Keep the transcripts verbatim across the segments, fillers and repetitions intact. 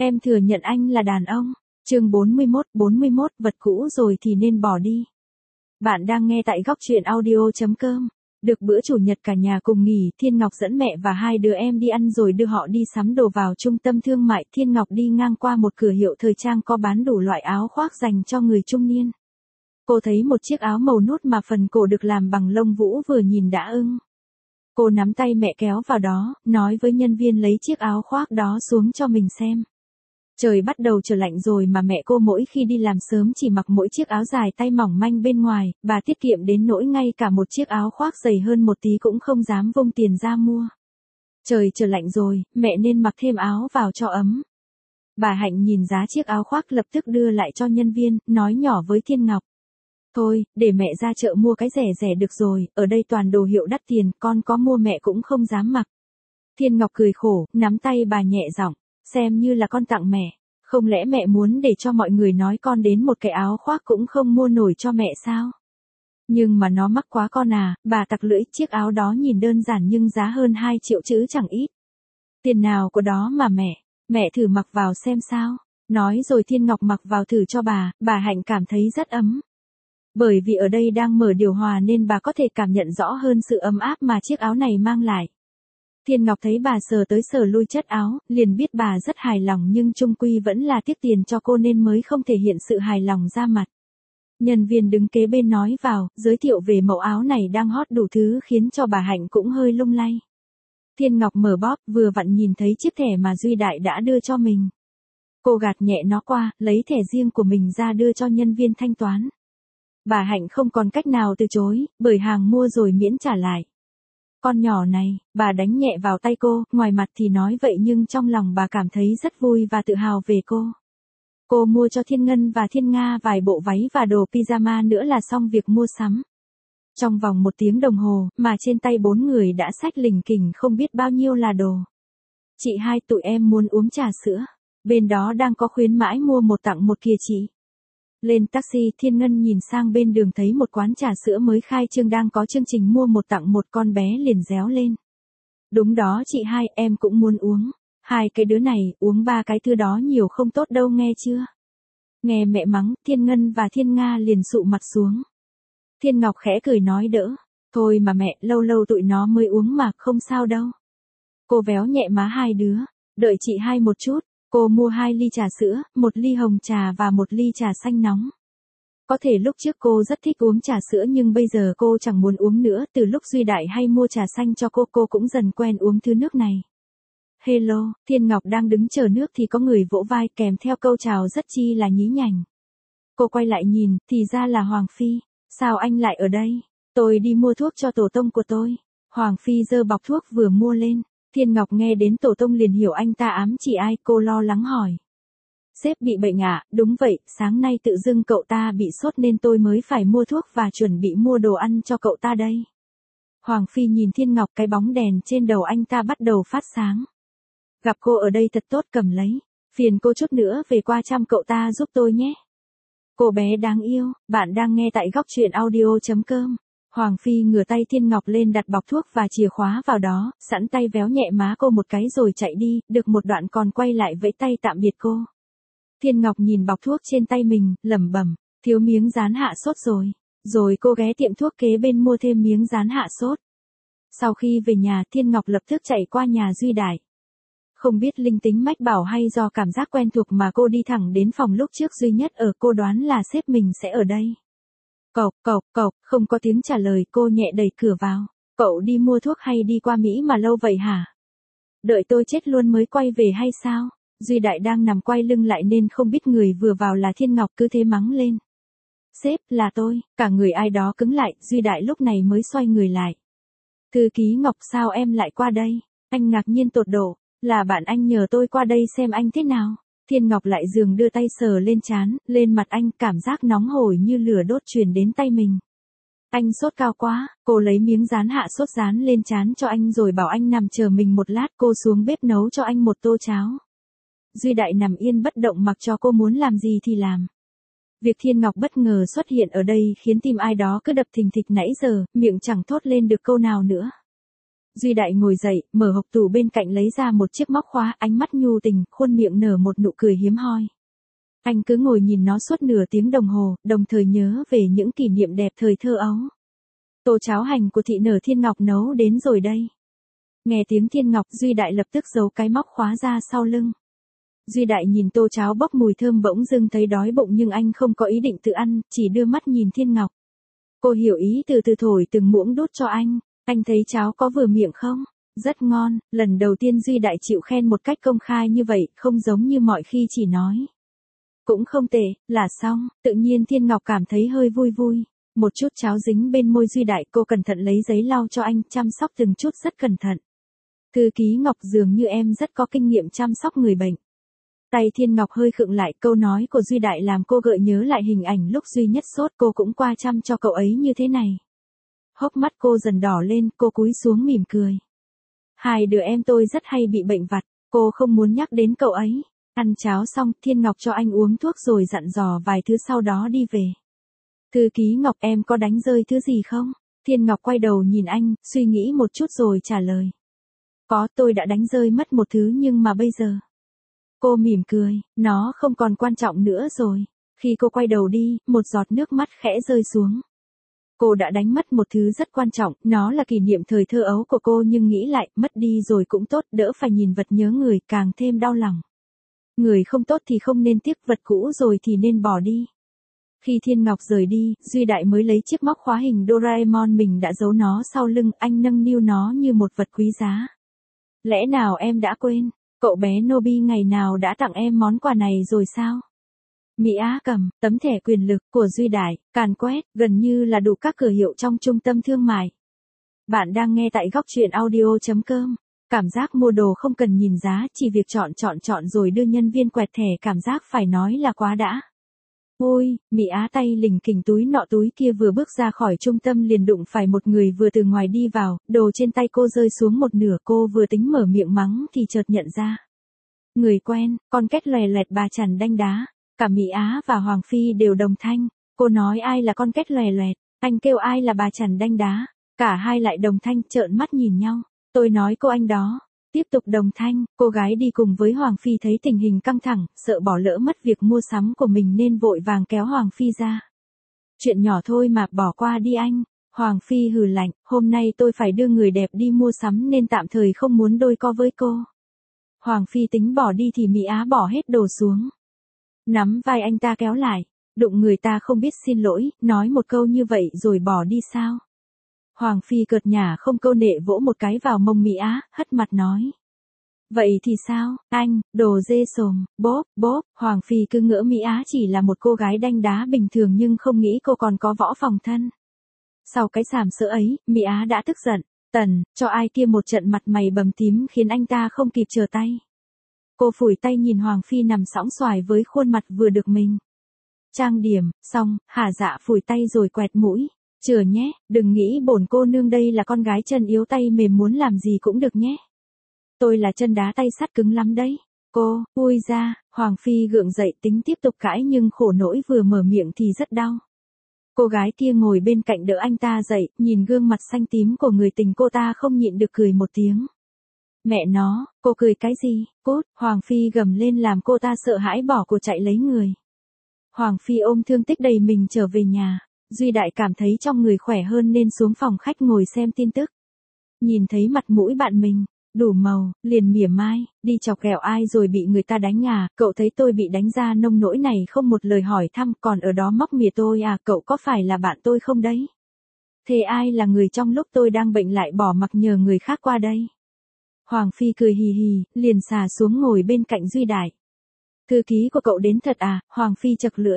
Em thừa nhận anh là đàn ông. Chương bốn mươi mốt, bốn mươi mốt, vật cũ rồi thì nên bỏ đi. Bạn đang nghe tại góc truyện audio chấm com. Được bữa chủ nhật cả nhà cùng nghỉ, Thiên Ngọc dẫn mẹ và hai đứa em đi ăn rồi đưa họ đi sắm đồ vào trung tâm thương mại. Thiên Ngọc đi ngang qua một cửa hiệu thời trang có bán đủ loại áo khoác dành cho người trung niên. Cô thấy một chiếc áo màu nút mà phần cổ được làm bằng lông vũ, vừa nhìn đã ưng. Cô nắm tay mẹ kéo vào đó, nói với nhân viên lấy chiếc áo khoác đó xuống cho mình xem. Trời bắt đầu trở lạnh rồi mà mẹ cô mỗi khi đi làm sớm chỉ mặc mỗi chiếc áo dài tay mỏng manh bên ngoài, bà tiết kiệm đến nỗi ngay cả một chiếc áo khoác dày hơn một tí cũng không dám vung tiền ra mua. Trời trở lạnh rồi, mẹ nên mặc thêm áo vào cho ấm. Bà Hạnh nhìn giá chiếc áo khoác lập tức đưa lại cho nhân viên, nói nhỏ với Thiên Ngọc. Thôi, để mẹ ra chợ mua cái rẻ rẻ được rồi, ở đây toàn đồ hiệu đắt tiền, con có mua mẹ cũng không dám mặc. Thiên Ngọc cười khổ, nắm tay bà nhẹ giọng, xem như là con tặng mẹ, không lẽ mẹ muốn để cho mọi người nói con đến một cái áo khoác cũng không mua nổi cho mẹ sao? Nhưng mà nó mắc quá con à, bà tặc lưỡi, chiếc áo đó nhìn đơn giản nhưng giá hơn hai triệu chứ chẳng ít. Tiền nào của đó mà mẹ, mẹ thử mặc vào xem sao. Nói rồi Thiên Ngọc mặc vào thử cho bà, bà Hạnh cảm thấy rất ấm. Bởi vì ở đây đang mở điều hòa nên bà có thể cảm nhận rõ hơn sự ấm áp mà chiếc áo này mang lại. Thiên Ngọc thấy bà sờ tới sờ lui chất áo, liền biết bà rất hài lòng nhưng chung quy vẫn là tiếc tiền cho cô nên mới không thể hiện sự hài lòng ra mặt. Nhân viên đứng kế bên nói vào, giới thiệu về mẫu áo này đang hot đủ thứ khiến cho bà Hạnh cũng hơi lung lay. Thiên Ngọc mở bóp, vừa vặn nhìn thấy chiếc thẻ mà Duy Đại đã đưa cho mình. Cô gạt nhẹ nó qua, lấy thẻ riêng của mình ra đưa cho nhân viên thanh toán. Bà Hạnh không còn cách nào từ chối, bởi hàng mua rồi miễn trả lại. Con nhỏ này, bà đánh nhẹ vào tay cô, ngoài mặt thì nói vậy nhưng trong lòng bà cảm thấy rất vui và tự hào về cô. Cô mua cho Thiên Ngân và Thiên Nga vài bộ váy và đồ pyjama nữa là xong việc mua sắm. Trong vòng một tiếng đồng hồ, mà trên tay bốn người đã xách lình kình không biết bao nhiêu là đồ. Chị hai, tụi em muốn uống trà sữa. Bên đó đang có khuyến mãi mua một tặng một kìa chị. Lên taxi, Thiên Ngân nhìn sang bên đường thấy một quán trà sữa mới khai trương đang có chương trình mua một tặng một, con bé liền réo lên. Đúng đó chị hai, em cũng muốn uống. Hai cái đứa này, uống ba cái thứ đó nhiều không tốt đâu nghe chưa? Nghe mẹ mắng, Thiên Ngân và Thiên Nga liền sụ mặt xuống. Thiên Ngọc khẽ cười nói đỡ. Thôi mà mẹ, lâu lâu tụi nó mới uống mà, không sao đâu. Cô véo nhẹ má hai đứa. Đợi chị hai một chút. Cô mua hai ly trà sữa, một ly hồng trà và một ly trà xanh nóng. Có thể lúc trước cô rất thích uống trà sữa nhưng bây giờ cô chẳng muốn uống nữa, từ lúc Duy Đại hay mua trà xanh cho cô, cô cũng dần quen uống thứ nước này. Hello, Thiên Ngọc đang đứng chờ nước thì có người vỗ vai kèm theo câu chào rất chi là nhí nhảnh. Cô quay lại nhìn, thì ra là Hoàng Phi. Sao anh lại ở đây? Tôi đi mua thuốc cho tổ tông của tôi. Hoàng Phi giơ bọc thuốc vừa mua lên. Thiên Ngọc nghe đến tổ tông liền hiểu anh ta ám chỉ ai, cô lo lắng hỏi. Sếp bị bệnh ạ? À? Đúng vậy, sáng nay tự dưng cậu ta bị sốt nên tôi mới phải mua thuốc và chuẩn bị mua đồ ăn cho cậu ta đây. Hoàng Phi nhìn Thiên Ngọc, cái bóng đèn trên đầu anh ta bắt đầu phát sáng. Gặp cô ở đây thật tốt, cầm lấy. Phiền cô chút nữa về qua chăm cậu ta giúp tôi nhé. Cô bé đáng yêu, bạn đang nghe tại góc truyện audio chấm com. Hoàng Phi ngửa tay Thiên Ngọc lên đặt bọc thuốc và chìa khóa vào đó, sẵn tay véo nhẹ má cô một cái rồi chạy đi, được một đoạn còn quay lại vẫy tay tạm biệt cô. Thiên Ngọc nhìn bọc thuốc trên tay mình, lẩm bẩm, thiếu miếng dán hạ sốt rồi. Rồi cô ghé tiệm thuốc kế bên mua thêm miếng dán hạ sốt. Sau khi về nhà, Thiên Ngọc lập tức chạy qua nhà Duy Đại. Không biết linh tính mách bảo hay do cảm giác quen thuộc mà cô đi thẳng đến phòng lúc trước duy nhất ở, cô đoán là sếp mình sẽ ở đây. Cộc, cộc, cộc, không có tiếng trả lời, cô nhẹ đẩy cửa vào. Cậu đi mua thuốc hay đi qua Mỹ mà lâu vậy hả? Đợi tôi chết luôn mới quay về hay sao? Duy Đại đang nằm quay lưng lại nên không biết người vừa vào là Thiên Ngọc, cứ thế mắng lên. Sếp, là tôi, cả người ai đó cứng lại, Duy Đại lúc này mới xoay người lại. Thư ký Ngọc, sao em lại qua đây? Anh ngạc nhiên tột độ, là bạn anh nhờ tôi qua đây xem anh thế nào. Thiên Ngọc lại dường đưa tay sờ lên trán, lên mặt anh, cảm giác nóng hổi như lửa đốt truyền đến tay mình. Anh sốt cao quá, cô lấy miếng dán hạ sốt dán lên trán cho anh rồi bảo anh nằm chờ mình một lát, cô xuống bếp nấu cho anh một tô cháo. Duy Đại nằm yên bất động mặc cho cô muốn làm gì thì làm. Việc Thiên Ngọc bất ngờ xuất hiện ở đây khiến tim ai đó cứ đập thình thịch nãy giờ, miệng chẳng thốt lên được câu nào nữa. Duy Đại ngồi dậy, mở hộc tủ bên cạnh lấy ra một chiếc móc khóa, ánh mắt nhu tình, khuôn miệng nở một nụ cười hiếm hoi. Anh cứ ngồi nhìn nó suốt nửa tiếng đồng hồ, đồng thời nhớ về những kỷ niệm đẹp thời thơ ấu. Tô cháo hành của thị nở Thiên Ngọc nấu đến rồi đây. Nghe tiếng Thiên Ngọc, Duy Đại lập tức giấu cái móc khóa ra sau lưng. Duy Đại nhìn tô cháo bốc mùi thơm bỗng dưng thấy đói bụng nhưng anh không có ý định tự ăn, chỉ đưa mắt nhìn Thiên Ngọc. Cô hiểu ý từ từ thổi từng muỗng đút cho anh. Anh thấy cháo có vừa miệng không? Rất ngon, lần đầu tiên Duy Đại chịu khen một cách công khai như vậy, không giống như mọi khi chỉ nói. Cũng không tệ, là xong, tự nhiên Thiên Ngọc cảm thấy hơi vui vui. Một chút cháo dính bên môi Duy Đại, cô cẩn thận lấy giấy lau cho anh, chăm sóc từng chút rất cẩn thận. Thư ký Ngọc dường như em rất có kinh nghiệm chăm sóc người bệnh. Tay Thiên Ngọc hơi khựng lại, câu nói của Duy Đại làm cô gợi nhớ lại hình ảnh lúc Duy Nhất sốt, cô cũng qua chăm cho cậu ấy như thế này. Hốc mắt cô dần đỏ lên, cô cúi xuống mỉm cười. Hai đứa em tôi rất hay bị bệnh vặt, cô không muốn nhắc đến cậu ấy. Ăn cháo xong, Thiên Ngọc cho anh uống thuốc rồi dặn dò vài thứ sau đó đi về. Thư ký Ngọc, em có đánh rơi thứ gì không? Thiên Ngọc quay đầu nhìn anh, suy nghĩ một chút rồi trả lời. Có, tôi đã đánh rơi mất một thứ nhưng mà bây giờ. Cô mỉm cười, nó không còn quan trọng nữa rồi. Khi cô quay đầu đi, một giọt nước mắt khẽ rơi xuống. Cô đã đánh mất một thứ rất quan trọng, nó là kỷ niệm thời thơ ấu của cô nhưng nghĩ lại, mất đi rồi cũng tốt, đỡ phải nhìn vật nhớ người, càng thêm đau lòng. Người không tốt thì không nên tiếc, vật cũ rồi thì nên bỏ đi. Khi Thiên Ngọc rời đi, Duy Đại mới lấy chiếc móc khóa hình Doraemon mình đã giấu nó sau lưng, anh nâng niu nó như một vật quý giá. Lẽ nào em đã quên, cậu bé Nobi ngày nào đã tặng em món quà này rồi sao? Mỹ Á cầm, tấm thẻ quyền lực của Duy Đại, càn quét, gần như là đủ các cửa hiệu trong trung tâm thương mại. Bạn đang nghe tại góc truyện audio chấm com. Cảm giác mua đồ không cần nhìn giá, chỉ việc chọn chọn chọn rồi đưa nhân viên quẹt thẻ, cảm giác phải nói là quá đã. Ôi, Mỹ Á tay lình kình túi nọ túi kia vừa bước ra khỏi trung tâm liền đụng phải một người vừa từ ngoài đi vào, đồ trên tay cô rơi xuống một nửa, cô vừa tính mở miệng mắng thì chợt nhận ra. Người quen, con két lòe loẹt bà chằn đanh đá. Cả Mỹ Á và Hoàng Phi đều đồng thanh, cô nói ai là con két lòe loẹt, anh kêu ai là bà chằn đanh đá, cả hai lại đồng thanh trợn mắt nhìn nhau, tôi nói cô anh đó, tiếp tục đồng thanh, cô gái đi cùng với Hoàng Phi thấy tình hình căng thẳng, sợ bỏ lỡ mất việc mua sắm của mình nên vội vàng kéo Hoàng Phi ra. Chuyện nhỏ thôi mà, bỏ qua đi anh, Hoàng Phi hừ lạnh, hôm nay tôi phải đưa người đẹp đi mua sắm nên tạm thời không muốn đôi co với cô. Hoàng Phi tính bỏ đi thì Mỹ Á bỏ hết đồ xuống. Nắm vai anh ta kéo lại, đụng người ta không biết xin lỗi, nói một câu như vậy rồi bỏ đi sao? Hoàng Phi cợt nhả không câu nệ vỗ một cái vào mông Mỹ Á, hất mặt nói. Vậy thì sao, anh, đồ dê sồm, bốp, bốp, Hoàng Phi cứ ngỡ Mỹ Á chỉ là một cô gái đanh đá bình thường nhưng không nghĩ cô còn có võ phòng thân. Sau cái sàm sỡ ấy, Mỹ Á đã tức giận, tần, cho ai kia một trận mặt mày bầm tím khiến anh ta không kịp trở tay. Cô phủi tay nhìn Hoàng Phi nằm sõng xoài với khuôn mặt vừa được mình trang điểm, xong, hả dạ phủi tay rồi quẹt mũi. Chừa nhé, đừng nghĩ bổn cô nương đây là con gái chân yếu tay mềm muốn làm gì cũng được nhé. Tôi là chân đá tay sắt cứng lắm đấy. Cô, ui ra, Hoàng Phi gượng dậy tính tiếp tục cãi nhưng khổ nỗi vừa mở miệng thì rất đau. Cô gái kia ngồi bên cạnh đỡ anh ta dậy, nhìn gương mặt xanh tím của người tình cô ta không nhịn được cười một tiếng. Mẹ nó, cô cười cái gì, cút, Hoàng Phi gầm lên làm cô ta sợ hãi bỏ cuộc chạy lấy người. Hoàng Phi ôm thương tích đầy mình trở về nhà, Duy Đại cảm thấy trong người khỏe hơn nên xuống phòng khách ngồi xem tin tức. Nhìn thấy mặt mũi bạn mình, đủ màu, liền mỉa mai, đi chọc ghẹo ai rồi bị người ta đánh à, cậu thấy tôi bị đánh ra nông nỗi này không một lời hỏi thăm còn ở đó móc mỉa tôi à, cậu có phải là bạn tôi không đấy? Thế ai là người trong lúc tôi đang bệnh lại bỏ mặc nhờ người khác qua đây? Hoàng Phi cười hì hì, liền xà xuống ngồi bên cạnh Duy Đại. Thư ký của cậu đến thật à, Hoàng Phi chật lưỡi.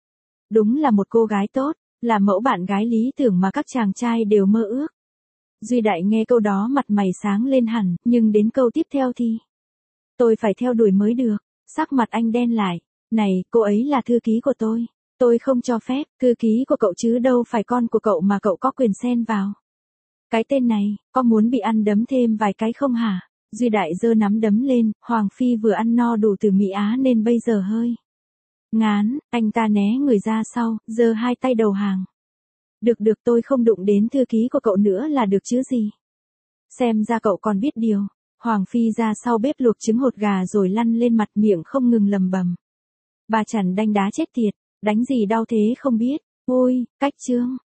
Đúng là một cô gái tốt, là mẫu bạn gái lý tưởng mà các chàng trai đều mơ ước. Duy Đại nghe câu đó mặt mày sáng lên hẳn, nhưng đến câu tiếp theo thì tôi phải theo đuổi mới được, sắc mặt anh đen lại. Này, cô ấy là thư ký của tôi, tôi không cho phép, thư ký của cậu chứ đâu phải con của cậu mà cậu có quyền xen vào. Cái tên này, có muốn bị ăn đấm thêm vài cái không hả? Duy Đại giơ nắm đấm lên, Hoàng Phi vừa ăn no đủ từ Mỹ Á nên bây giờ hơi ngán, anh ta né người ra sau, giơ hai tay đầu hàng. Được được tôi không đụng đến thư ký của cậu nữa là được chứ gì. Xem ra cậu còn biết điều. Hoàng Phi ra sau bếp luộc trứng hột gà rồi lăn lên mặt miệng không ngừng lầm bầm. Bà Trần đanh đá chết tiệt, đánh gì đau thế không biết. Ôi, cách chương.